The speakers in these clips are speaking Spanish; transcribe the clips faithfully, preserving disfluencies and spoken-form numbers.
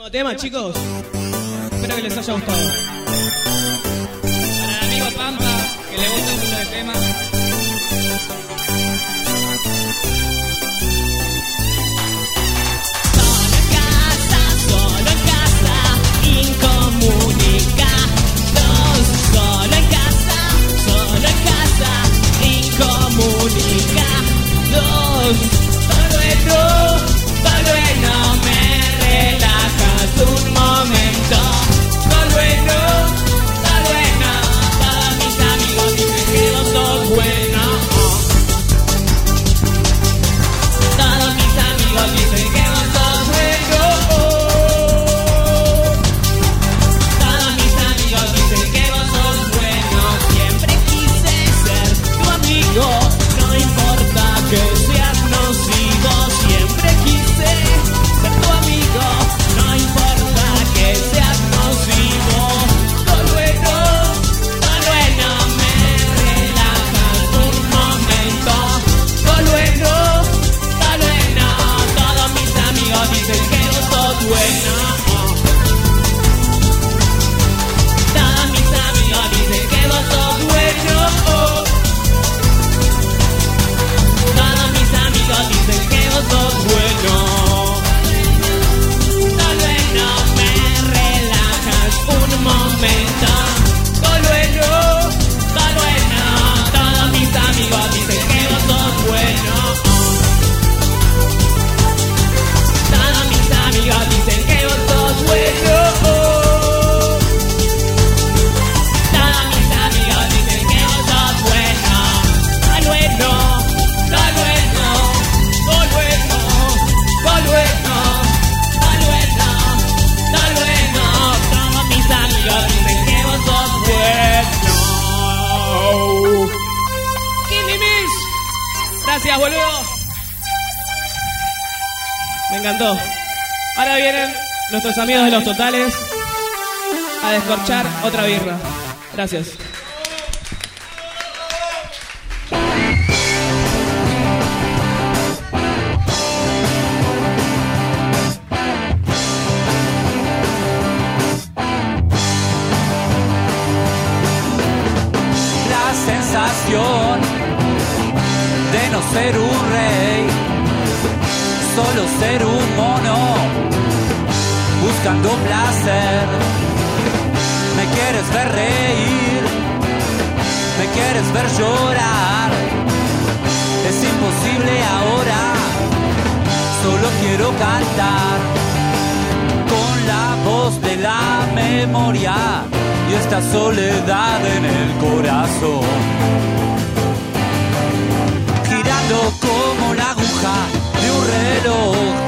Nuevo tema, chicos. Espero que les haya gustado. Para el amigo Pampa, que le gusta mucho el tema. Solo en casa, incomunicados. Solo en casa, solo en casa, incomunicados. Todo es no, todo es no, me relajas un momento. Todo es no, todo es no, todos mis amigos dicen que no sos bueno. Todos mis amigos dicen que no sos bueno. Todos mis amigos dicen que vos sos bueno. Siempre quise ser tu amigo, no importa que seas nocivo. Siempre quise ser tu amigo, no importa que seas nocivo. Todo bueno, todo bueno, me relajas un momento. Todo bueno, todo bueno, todos mis amigos dicen que vos sos bueno. Todos mis amigos dicen que vos sos bueno. Todos mis amigos dicen que vos sos bueno. Todo bueno, me relajas un momento. Todo bueno, todo bueno, todos mis amigos dicen que vos sos bueno. Todos mis amigos dicen que vos sos bueno. Todos mis amigos dicen que vos sos bueno. Todo bueno, todo bueno, todo bueno, todo bueno, todo bueno, todo bueno. Todos mis amigos dicen que vos sos bueno. Kimi Miss. Gracias, boludo. Me encantó. Ahora vienen nuestros amigos de Los Totales a descorchar otra birra. Gracias. La sensación de no ser un rey, solo ser un mono, buscando placer. Me quieres ver reír, me quieres ver llorar. Es imposible ahora, solo quiero cantar con la voz de la memoria y esta soledad en el corazón, girando como la aguja de un reloj.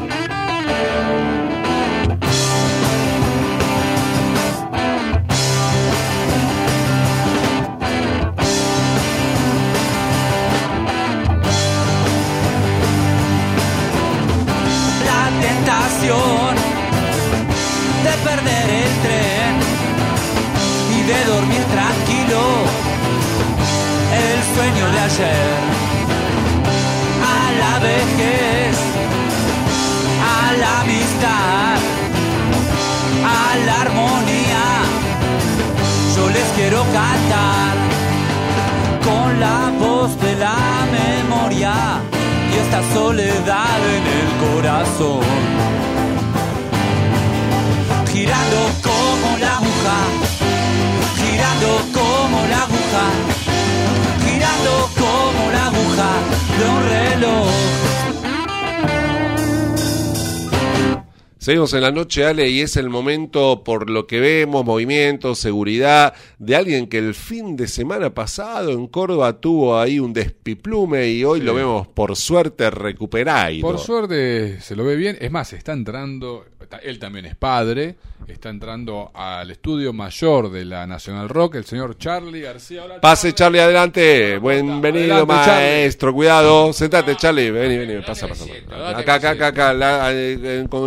La tentación de perder el tren y de dormir tranquilo, el sueño de ayer. A la vejez, a la amistad, a la armonía, yo les quiero cantar con la voz de la memoria y esta soledad en el corazón, girando como la aguja, girando como la aguja, girando como la aguja de un reloj. Seguimos en la noche, Ale, y es el momento, por lo que vemos, movimiento, seguridad, de alguien que el fin de semana pasado en Córdoba tuvo ahí un despiplume y hoy Sí. lo vemos, por suerte, recuperado. Por suerte se lo ve bien. Es más, está entrando, él también es padre, está entrando al estudio mayor de la Nacional Rock, el señor Charlie García. Hola, Pase, Charlie, adelante. Bienvenido, Adelante, maestro. Cuidado. Sentate, Charlie. Vení, vení. Pasa, pasa. pasa. Acá, acá, acá, acá. La- eh, con cualquier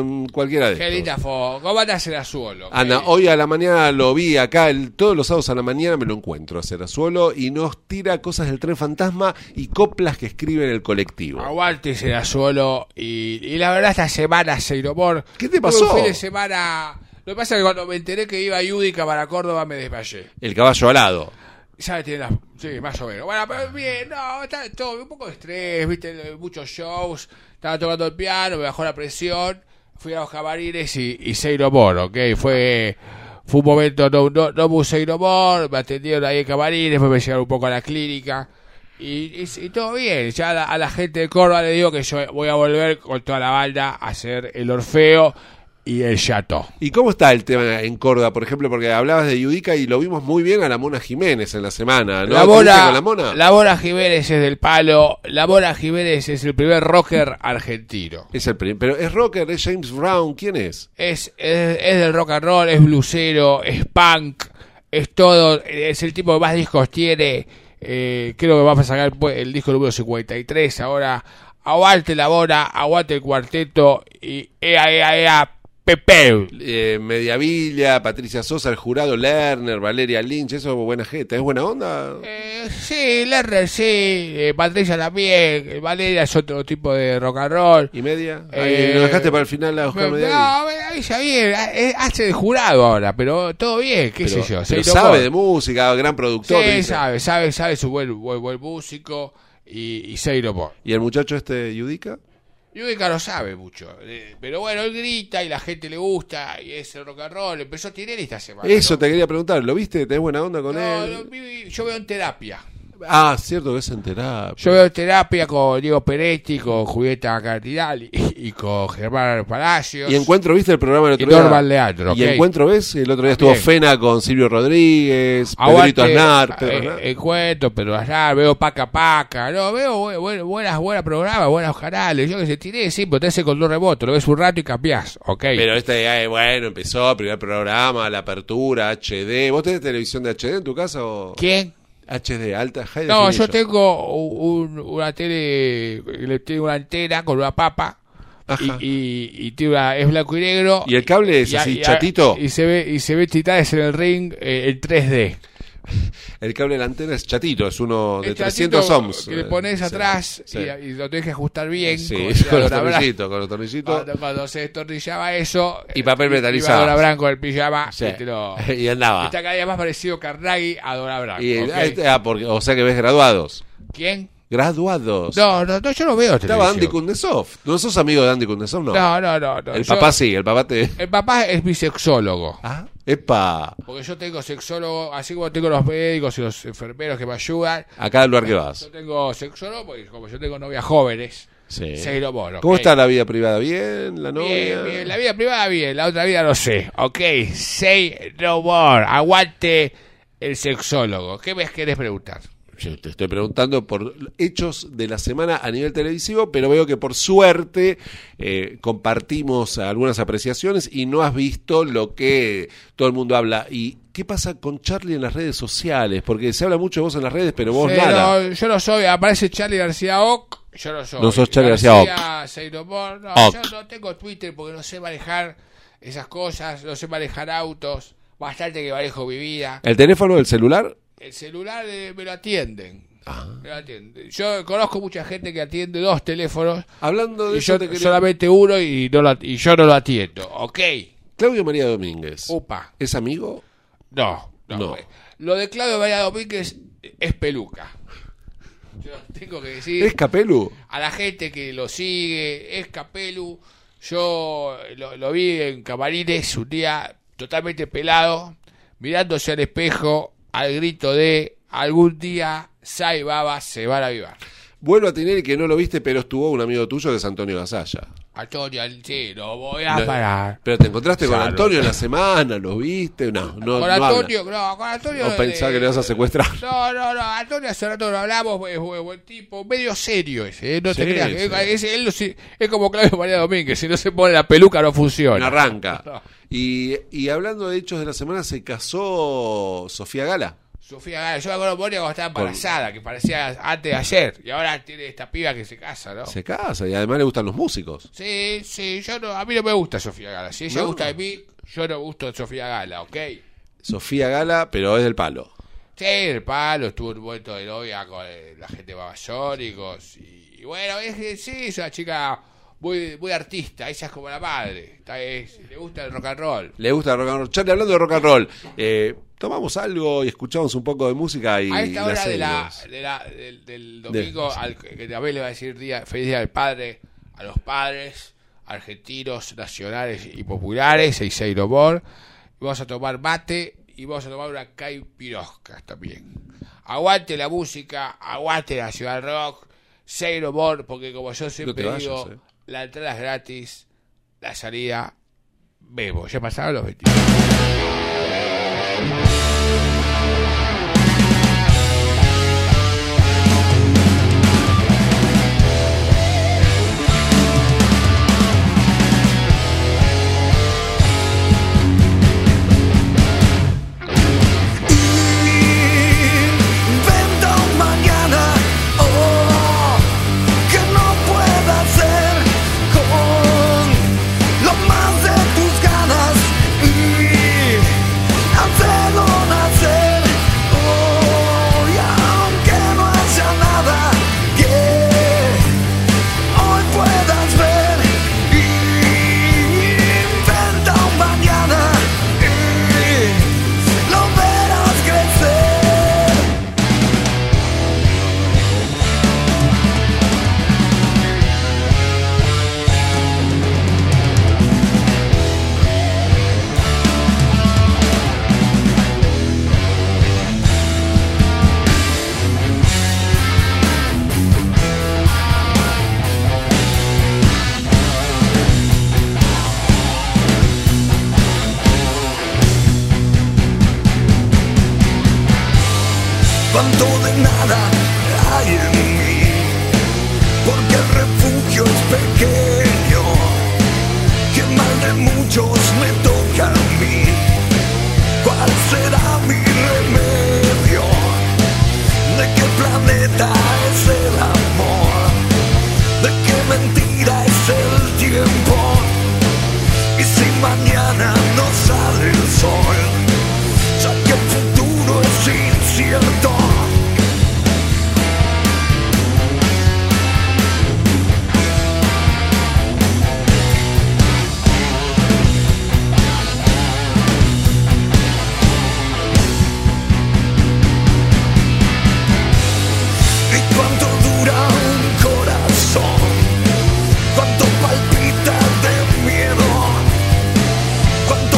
cualquiera de Qué estos. linda foto. ¿Cómo anda Serazuelo? Ana, hoy a la mañana lo vi acá, el, todos los sábados a la mañana me lo encuentro a Serazuelo y nos tira cosas del tren fantasma y coplas que escribe en el colectivo. Aguante Serazuelo. Y, y la verdad, esta semana, Seiromor. ¿Qué te tuve pasó? Un fin de semana. Lo que pasa es que cuando me enteré que iba Yudica para Córdoba me desmayé. El caballo alado. Ya tiene las... Sí, más o menos. Bueno, pero bien, no, está todo, un poco de estrés, viste, muchos shows, estaba tocando el piano, me bajó la presión, fui a los camarines y, y Seiromor, ¿ok? Fue, fue un momento, no, no, no hubo Seiromor, me atendieron ahí en camarines, después me llevaron un poco a la clínica y, y, y todo bien. Ya a la, a la gente de Córdoba le digo que yo voy a volver con toda la banda a hacer el Orfeo y el Chateau. ¿Y cómo está el tema en Córdoba, por ejemplo? Porque hablabas de Yudica y lo vimos muy bien a la Mona Jiménez en la semana, ¿no? La ¿Estuviste Mona, con la Mona? la Mona Jiménez es del palo. La Mona Jiménez es el primer rocker argentino. Es el prim- pero es rocker, es James Brown, ¿quién es? Es, es, es del rock and roll, es blusero, es punk, es todo. Es el tipo que más discos tiene. Eh, creo que vamos a sacar pues, el disco número cincuenta y tres. Ahora, aguante la Mona, aguante el cuarteto y ea, ea, ea. Pepe. Eh, Mediavilla, Patricia Sosa, el jurado Lerner, Valeria Lynch, eso es buena gente, ¿es buena onda? Eh, sí, Lerner sí, eh, Patricia también, eh, Valeria es otro tipo de rock and roll. ¿Y media? Ahí, Eh, ¿lo dejaste para el final a Oscar No, Mediavilla? me avisa bien, eh, hace de jurado ahora, pero todo bien, qué Pero, sé yo. pero se sabe tocó. de música, gran productor. Sí, dice. sabe, sabe, sabe, es un buen, buen, buen músico y, y Seiro Por. ¿Y el muchacho este, Yudica? Yudica no sabe mucho, eh, pero bueno, él grita y la gente le gusta y es el rock and roll. Empezó Tinelli esta semana. Eso ¿no? te quería preguntar, ¿lo viste? ¿Tenés buena onda con No, él? no, vi- yo veo en terapia. Ah, cierto que es en terapia. Yo veo en terapia con Diego Peretti, con Julieta Cardinal y, y con Germán Palacios. Y Encuentro, ¿viste el programa el otro Y día? Norman Leandro, Y ok. Encuentro, ¿ves? El otro día También. estuvo Fena con Silvio Rodríguez, Aguante, Pedrito Aznar, Pedro eh, Aznar. Encuentro, Pedro Aznar, veo Paca Paca, no, veo bu- bu- buenas, buenas programas, buenos canales, yo que sé, tiré, sí, pero te hace control remoto, lo ves un rato y cambiás, ok. Pero este, eh, bueno, empezó, primer programa, la apertura, H D. ¿Vos tenés televisión de H D en tu casa o...? ¿Quién? H D, alta, high No, definition. yo tengo un- una tele, le tengo una antena con una papa Ajá. y, y, y tiene una, es blanco y negro. ¿Y el cable es y a- así, y a- chatito? Y se ve, y se ve Titanes en el ring eh, en tres D. El cable de la antena es chatito, es uno de El trescientos chatito ohms. que le pones Sí, atrás sí. Y, y lo tenés que ajustar bien. Sí, con, con los Dora Bran- tornillitos, con los tornillitos. Cuando, cuando se destornillaba eso. Y papel eh, metalizado. Iba Dora Bran con el pijama Sí. y te lo... Y andaba. Está cada día más parecido Carnaghi a Dora Bran. Y, ¿ok? ah, este- ah, porque, o sea que ves graduados. ¿Quién? Graduados. No, no, no, yo no veo Estaba Andy televisión. Kundesov. ¿No sos amigo de Andy Kundesov? No. No, no, no. no. El Yo- papá sí, el papá te... El papá es mi sexólogo. Ah, epa. Porque yo tengo sexólogo, así como tengo los médicos y los enfermeros que me ayudan. Acá al lugar que vas. Yo tengo sexólogo porque como yo tengo novias jóvenes. Sí. Seiro Bono, ¿Cómo ok. está la vida privada? ¿Bien? ¿La novia? Bien, bien. La vida privada, bien. La otra vida no sé. Ok, say no more. Aguante el sexólogo. ¿Qué me querés preguntar? Yo te estoy preguntando por hechos de la semana a nivel televisivo, pero veo que por suerte eh, compartimos algunas apreciaciones y no has visto lo que todo el mundo habla. ¿Y qué pasa con Charlie en las redes sociales? Porque se habla mucho de vos en las redes, pero vos Sí, nada. no, yo no soy. Aparece Charlie García Oc. Yo no soy. No sos Charlie García Oc. Say no more. No, Oc. yo no tengo Twitter porque no sé manejar esas cosas. No sé manejar autos. Bastante que manejo mi vida. ¿El teléfono, el celular? El celular eh, me lo atienden. Ah. Me lo atienden. Yo conozco mucha gente que atiende dos teléfonos Hablando de y eso, yo te quería- solamente uno y, no lo, y yo no lo atiendo. Ok. Claudio María Domínguez. Upa. ¿Es amigo? No, no. No. Lo de Claudio María Domínguez es peluca. Yo tengo que decir ¿Es Capelu? a la gente que lo sigue, es Capelu. Yo lo, lo vi en camarines un día totalmente pelado, mirándose al espejo al grito de algún día Sai Baba se va a avivar. Vuelvo a tener que no lo viste, pero estuvo un amigo tuyo que es Antonio Gasalla. Antonio, sí, no voy a No, parar. Pero te encontraste con Claro. Antonio en la semana, ¿lo viste? No, no, con no Antonio, no, con Antonio. O pensaba eh, que le vas a secuestrar. No, no, no, Antonio hace rato no hablamos, es buen, buen tipo, medio serio ese, ¿eh? No te Sí, creas, que sí. es, él no se- es como Claudio María Domínguez, si no se pone la peluca no No funciona. arranca. Y, y hablando de hechos de la semana, se casó Sofía Gala. Sofía Gala, yo me acuerdo de Moria cuando estaba embarazada, que parecía antes de ayer, y ahora tiene esta piba que se casa, ¿no? Se casa y además le gustan los músicos. Sí, sí, yo no, a mí no me gusta Sofía Gala. Si ella ¿No? gusta de mí, yo no gusto de Sofía Gala, ¿ok? Sofía Gala, pero es del palo. Sí, el palo, estuvo en un momento de novia con eh, la gente de Babasónicos, y, y bueno, es que sí, es una chica muy, muy artista, ella es como la madre, está, es, le gusta el rock and roll. Le gusta el rock and roll. Charlie, hablando de rock and roll, eh, tomamos algo y escuchamos un poco de música y A esta hora de la, seguimos. de la, del, del domingo, De- al, que también le va a decir día, feliz día del padre a los padres argentinos, nacionales y populares, Eiseiro Bor. Vamos a tomar mate y vamos a tomar una caipirosca también. Aguante la música, aguante la ciudad del rock, Seiro Bor, porque como yo siempre No te digo, vayas, eh. la entrada es gratis, la salida bebo. Ya pasaron los veintidós. Inventa un mañana, oh, que no pueda ser con lo más de tus ganas y hacerlo nacer, oh, y aunque no haya nada que hoy puedas ver, inventa un mañana y lo verás crecer. Cuánto de nada hay en mí, porque el refugio es pequeño, que mal de muchos me toca a mí. ¿Cuál será mi remedio? ¿De qué planeta es el amor? ¿De qué mentira es el tiempo? Y si mañana no sale el sol, ya que el futuro es incierto. ¿Y cuánto dura un corazón? ¿Cuánto palpita de miedo? ¿Cuánto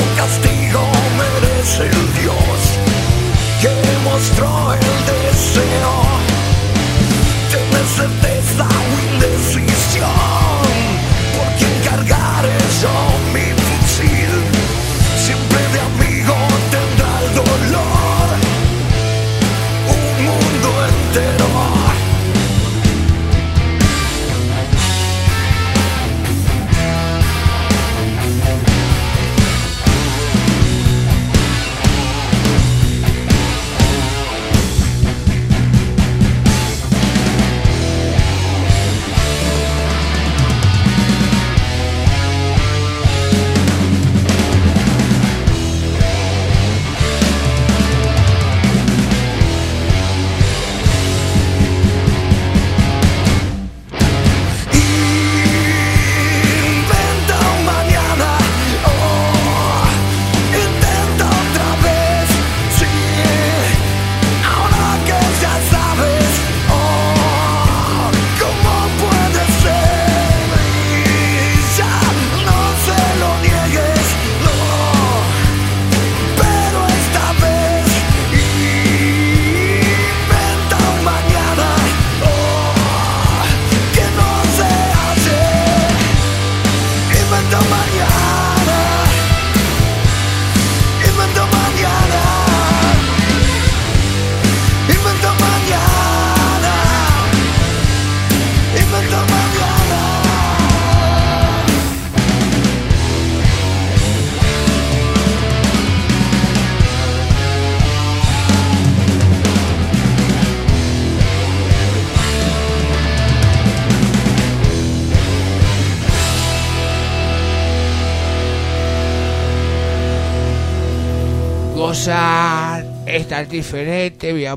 Gozar es tan diferente, mi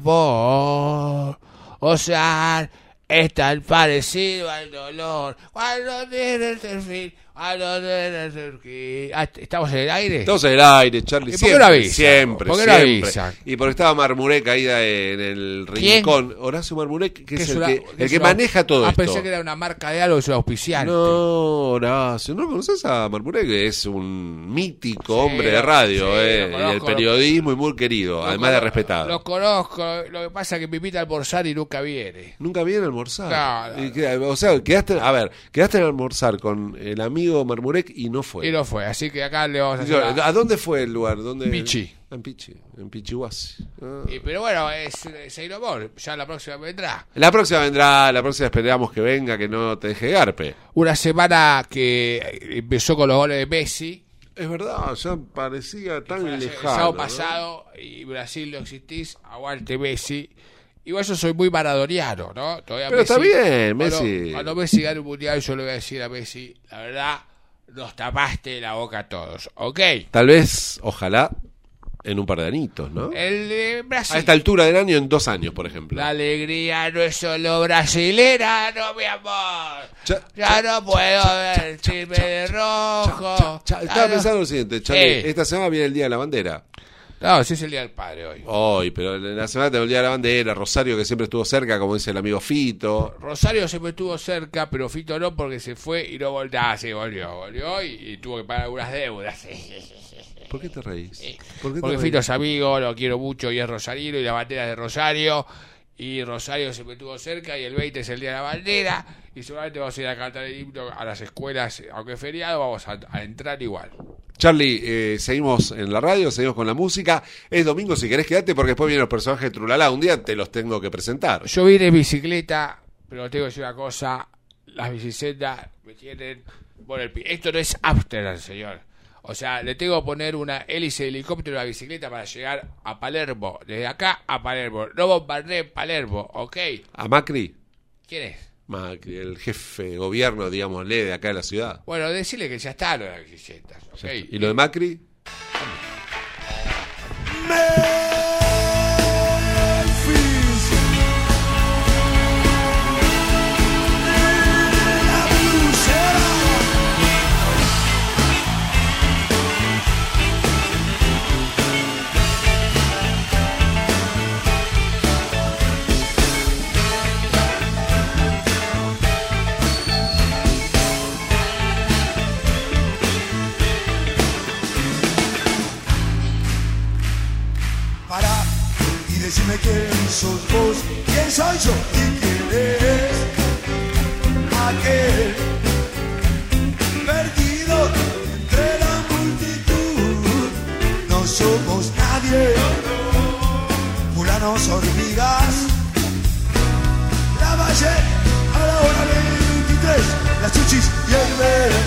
amor. Gozar es tan parecido al dolor. Cuando tienes el fin, cuando tienes el fin. Ah, ¿estamos en el aire? Estamos en el aire, Charlie. ¿Y por qué Siempre, no avisa? siempre, ¿Por qué no siempre. avisa? Y porque estaba Marmurek ahí en el ¿Quién? rincón. Horacio Marmurek, que es, el una- que, el es que una- maneja todo ah, esto. pensé que era una marca de algo, es un auspiciante. No, Horacio, ¿no conoces a Marmurek? Es un mítico Sí, hombre de radio, sí, eh, lo y conozco, del periodismo y muy querido, Lo además de cono- respetado. Lo conozco, lo que pasa es que me invita a almorzar y nunca viene. Nunca viene a almorzar. No, no, Y que- o sea, quedaste, a ver, quedaste en almorzar con el amigo Marmurek y no fue. Y no fue, así que acá le vamos a hacer. Yo, la- ¿A dónde fue el lugar? ¿Dónde? Pichi. En Pichi, en Pichihuasi. Ah. Y- pero bueno, es Seiro Amor, ya la próxima vendrá. La próxima vendrá, la próxima esperamos que venga, que no te deje garpe. Una semana que empezó con los goles de Messi. Es verdad, ya parecía tan Fue el lejano. sábado ¿no? pasado y Brasil no existís, aguante Messi. Igual yo soy muy maradoniano, ¿no? Todavía Pero está bien, cuando- Messi. Cuando Messi gane un mundial, yo le voy a decir a Messi, la verdad, nos tapaste la boca a todos, ¿ok? Tal vez, ojalá, en un par de anitos, ¿no? El de Brasil. A esta altura del año, en dos años, por ejemplo. La alegría no es solo brasilera, no, mi amor. Cha- Ya no puedo vestirme de rojo. Cha- Ya estaba no- pensando lo siguiente, Charlie, ¿Qué? esta semana viene el Día de la Bandera. No, sí es el Día del Padre hoy. Hoy, pero en la semana tenemos el Día de la Bandera, Rosario que siempre estuvo cerca, como dice el amigo Fito. Rosario siempre estuvo cerca, pero Fito no porque se fue y no volvió. Ah, sí, volvió, volvió y, y tuvo que pagar algunas deudas. ¿Por qué te reís? ¿Por qué te Porque reís? Fito es amigo, lo quiero mucho y es rosarino y la bandera es de Rosario. Y Rosario siempre estuvo cerca y el veinte es el Día de la Bandera. Y seguramente vamos a ir a cantar el himno a las escuelas, aunque es feriado, vamos a, a entrar igual. Charlie, eh, seguimos en la radio, seguimos con la música. Es domingo, si querés quedarte, porque después vienen los personajes de Trulala. Un día te los tengo que presentar. Yo vine en bicicleta, pero tengo que decir una cosa, las bicicletas me tienen por el pie. Esto no es Amsterdam, señor. O sea, le tengo que poner una hélice de helicóptero a la bicicleta para llegar a Palermo. Desde acá a Palermo. No bombardeé Palermo, ¿ok? ¿A Macri? ¿Quién es? Macri, el jefe de gobierno, digámosle, de acá de la ciudad. Bueno, decirle que ya está lo de las bicicletas, ¿ok? ¿Y lo de Macri? Para y decime quién sos vos, quién soy yo y quién es aquel perdido entre la multitud. No somos nadie, fulanos hormigas. La valle a la hora veintitrés, las chuchis y el ver.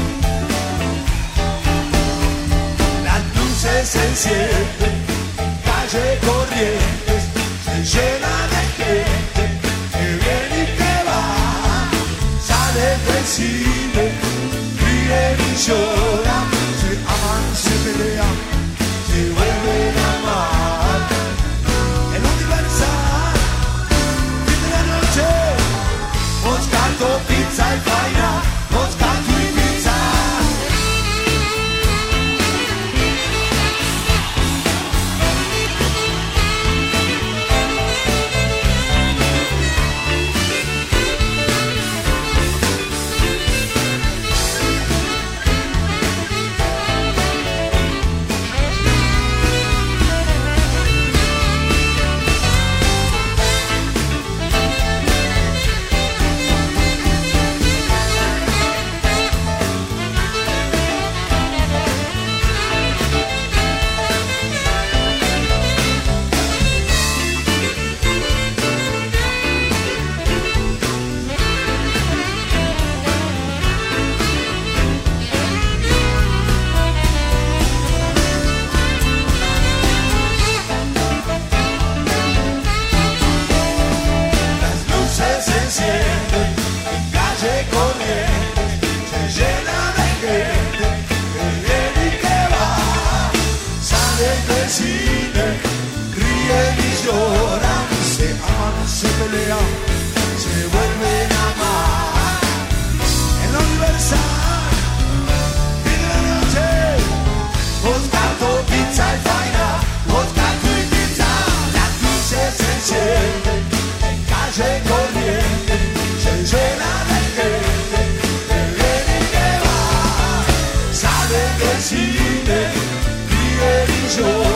Las luces se encienden, calle Corrientes se llena de gente que viene y que va, sale del cine, ríen y lloran, se aman, se pelean, se vuelven a amar. El Universal, fin de la noche, Moscato, pizza y faina, Moscato y pizza. cine, ríen y lloran, se aman, se pelean, se vuelven a amar. En lo universal, en la noche, Moscato, pizza y faina, Moscato y pizza, las luces se encienden, en calle corriente, se llena de gente, que viene y que va, sale del cine, ríe y llora.